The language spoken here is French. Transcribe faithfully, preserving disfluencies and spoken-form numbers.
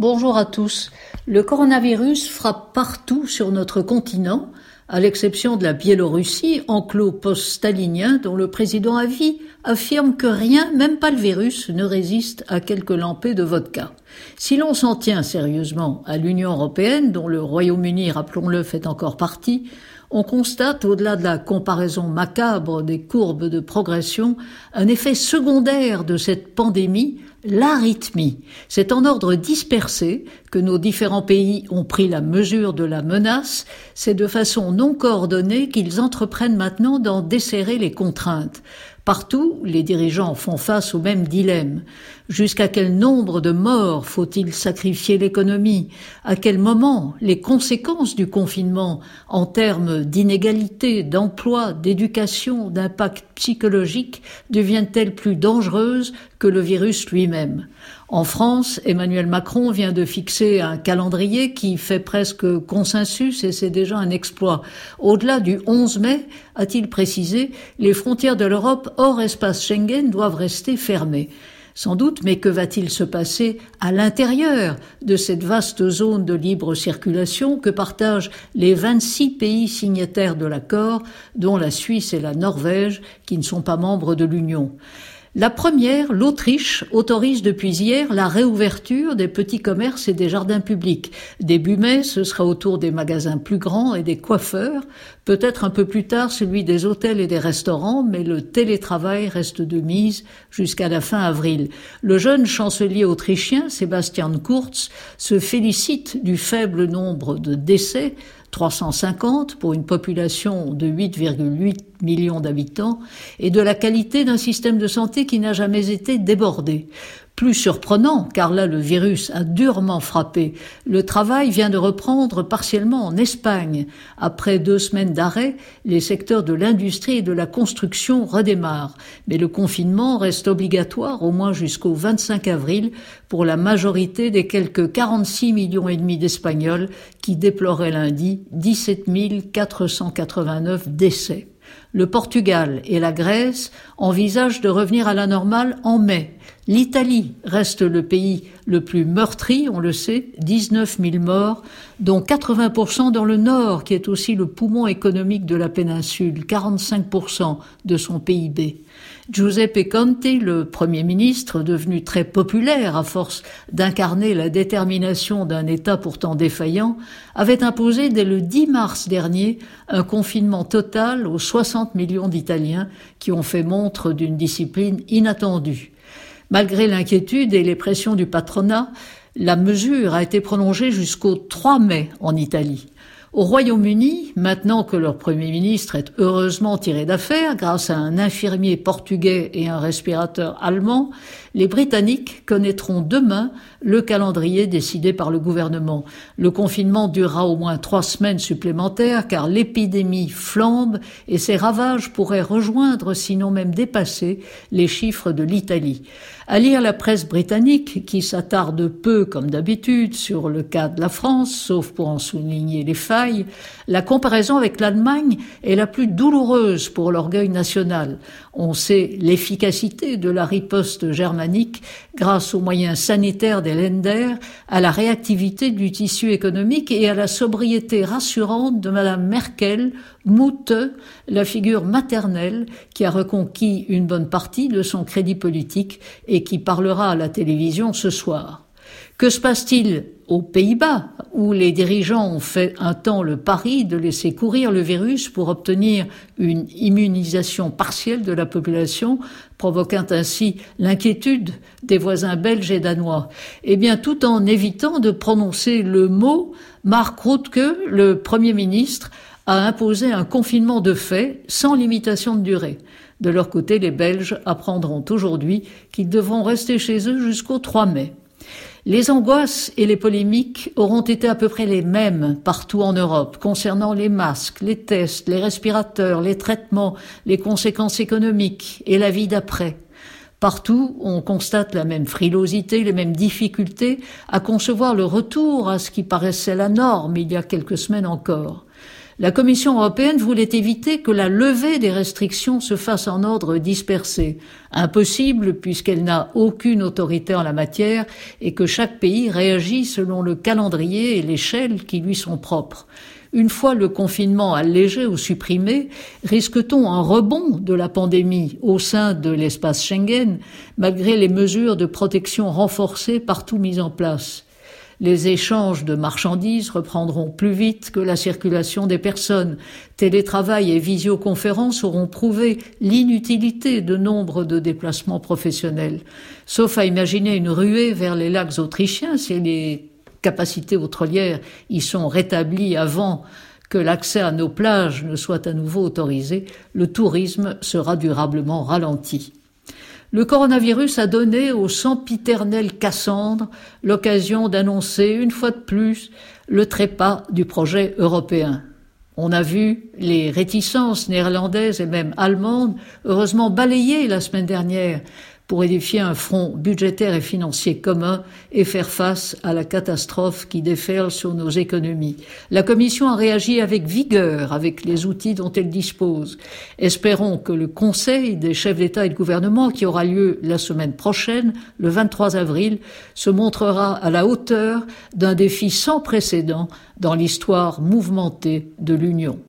Bonjour à tous. Le coronavirus frappe partout sur notre continent, à l'exception de la Biélorussie, enclos post-stalinien dont le président à vie affirme que rien, même pas le virus, ne résiste à quelques lampées de vodka. Si l'on s'en tient sérieusement à l'Union européenne, dont le Royaume-Uni, rappelons-le, fait encore partie, on constate, au-delà de la comparaison macabre des courbes de progression, un effet secondaire de cette pandémie, l'arythmie. C'est en ordre dispersé que nos différents pays ont pris la mesure de la menace. C'est de façon non coordonnée qu'ils entreprennent maintenant d'en desserrer les contraintes. Partout, les dirigeants font face au même dilemme. Jusqu'à quel nombre de morts faut-il sacrifier l'économie? À quel moment les conséquences du confinement en termes d'inégalité, d'emploi, d'éducation, d'impact psychologique deviennent-elles plus dangereuses que le virus lui-même? En France, Emmanuel Macron vient de fixer un calendrier qui fait presque consensus et c'est déjà un exploit. Au-delà du onze mai, a-t-il précisé, les frontières de l'Europe hors espace Schengen doivent rester fermées. Sans doute, mais que va-t-il se passer à l'intérieur de cette vaste zone de libre circulation que partagent les vingt-six pays signataires de l'accord, dont la Suisse et la Norvège, qui ne sont pas membres de l'Union? La première, l'Autriche, autorise depuis hier la réouverture des petits commerces et des jardins publics. Début mai, ce sera au tour des magasins plus grands et des coiffeurs, peut-être un peu plus tard celui des hôtels et des restaurants, mais le télétravail reste de mise jusqu'à la fin avril. Le jeune chancelier autrichien, Sebastian Kurz, se félicite du faible nombre de décès, trois cent cinquante pour une population de huit virgule huit millions d'habitants, et de la qualité d'un système de santé qui n'a jamais été débordé. Plus surprenant, car là le virus a durement frappé, le travail vient de reprendre partiellement en Espagne. Après deux semaines d'arrêt, les secteurs de l'industrie et de la construction redémarrent. Mais le confinement reste obligatoire au moins jusqu'au vingt-cinq avril pour la majorité des quelques quarante-six millions et demi d'Espagnols qui déploraient lundi dix-sept mille quatre cent quatre-vingt-neuf décès. Le Portugal et la Grèce envisagent de revenir à la normale en mai. L'Italie reste le pays le plus meurtri, on le sait, dix-neuf mille morts, dont quatre-vingts pour cent dans le nord, qui est aussi le poumon économique de la péninsule, quarante-cinq pour cent de son P I B. Giuseppe Conte, le Premier ministre, devenu très populaire à force d'incarner la détermination d'un État pourtant défaillant, avait imposé dès le dix mars dernier un confinement total aux soixante millions d'Italiens qui ont fait montre d'une discipline inattendue. Malgré l'inquiétude et les pressions du patronat, la mesure a été prolongée jusqu'au trois mai en Italie. Au Royaume-Uni, maintenant que leur Premier ministre est heureusement tiré d'affaire grâce à un infirmier portugais et un respirateur allemand, les Britanniques connaîtront demain le calendrier décidé par le gouvernement. Le confinement durera au moins trois semaines supplémentaires car l'épidémie flambe et ses ravages pourraient rejoindre, sinon même dépasser, les chiffres de l'Italie. À lire la presse britannique, qui s'attarde peu, comme d'habitude, sur le cas de la France, sauf pour en souligner les failles, la comparaison avec l'Allemagne est la plus douloureuse pour l'orgueil national. On sait l'efficacité de la riposte germanique grâce aux moyens sanitaires des Länder, à la réactivité du tissu économique et à la sobriété rassurante de Madame Merkel, Mutte, la figure maternelle qui a reconquis une bonne partie de son crédit politique et qui parlera à la télévision ce soir. Que se passe-t-il aux Pays-Bas, où les dirigeants ont fait un temps le pari de laisser courir le virus pour obtenir une immunisation partielle de la population, provoquant ainsi l'inquiétude des voisins belges et danois? Eh bien, tout en évitant de prononcer le mot, Mark Rutte, le Premier ministre, a imposé un confinement de fait sans limitation de durée. De leur côté, les Belges apprendront aujourd'hui qu'ils devront rester chez eux jusqu'au trois mai. Les angoisses et les polémiques auront été à peu près les mêmes partout en Europe, concernant les masques, les tests, les respirateurs, les traitements, les conséquences économiques et la vie d'après. Partout, on constate la même frilosité, les mêmes difficultés à concevoir le retour à ce qui paraissait la norme il y a quelques semaines encore. La Commission européenne voulait éviter que la levée des restrictions se fasse en ordre dispersé. Impossible puisqu'elle n'a aucune autorité en la matière et que chaque pays réagit selon le calendrier et l'échelle qui lui sont propres. Une fois le confinement allégé ou supprimé, risque-t-on un rebond de la pandémie au sein de l'espace Schengen, malgré les mesures de protection renforcées partout mises en place ? Les échanges de marchandises reprendront plus vite que la circulation des personnes. Télétravail et visioconférence auront prouvé l'inutilité de nombre de déplacements professionnels. Sauf à imaginer une ruée vers les lacs autrichiens si les capacités hôtelières y sont rétablies avant que l'accès à nos plages ne soit à nouveau autorisé, le tourisme sera durablement ralenti. Le coronavirus a donné au sempiternel Cassandre l'occasion d'annoncer une fois de plus le trépas du projet européen. On a vu les réticences néerlandaises et même allemandes heureusement balayées la semaine dernière pour édifier un front budgétaire et financier commun et faire face à la catastrophe qui déferle sur nos économies. La Commission a réagi avec vigueur, avec les outils dont elle dispose. Espérons que le Conseil des chefs d'État et de gouvernement, qui aura lieu la semaine prochaine, le vingt-trois avril, se montrera à la hauteur d'un défi sans précédent dans l'histoire mouvementée de l'Union.